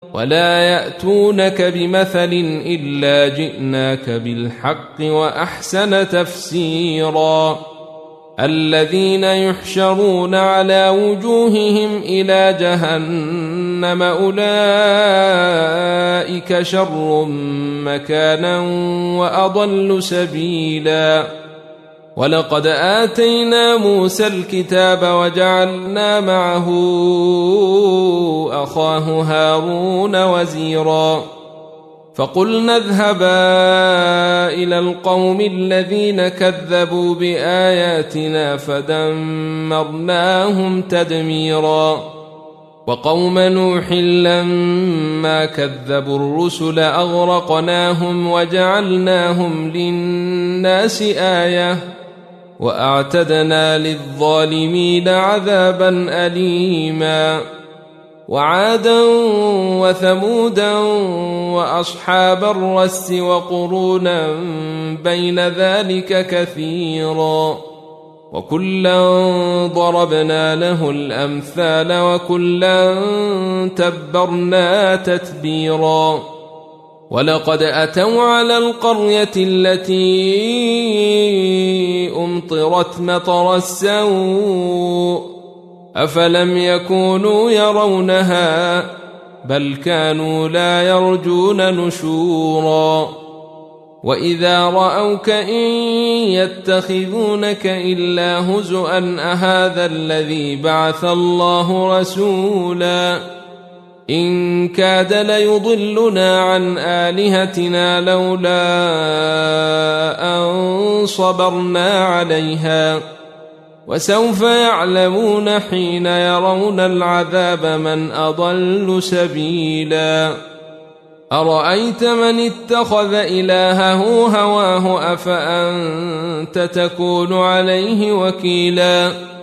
ولا يأتونك بمثل إلا جئناك بالحق وأحسن تفسيرا الذين يحشرون على وجوههم إلى جهنم أولئك شر مكانا وأضل سبيلا ولقد آتينا موسى الكتاب وجعلنا معه أخاه هارون وزيرا فقلنا اذهبا إلى القوم الذين كذبوا بآياتنا فدمرناهم تدميرا وقوم نوح لما كذبوا الرسل أغرقناهم وجعلناهم للناس آية وأعتدنا للظالمين عذابا أليما وعادا وثمودا وأصحاب الرس وقرونا بين ذلك كثيرا وكلا ضربنا له الأمثال وكلا تبرنا تتبيرا ولقد أتوا على القرية التي أمطرت مطر السوء أفلم يكونوا يرونها بل كانوا لا يرجون نشورا وإذا رأوك إن يتخذونك إلا هزؤا أهذا الذي بعث الله رسولا إن كاد ليضلنا عن آلهتنا لولا أن صبرنا عليها وسوف يعلمون حين يرون العذاب من أضل سبيلا أرأيت من اتخذ إلهه هواه أفأنت تكون عليه وكيلا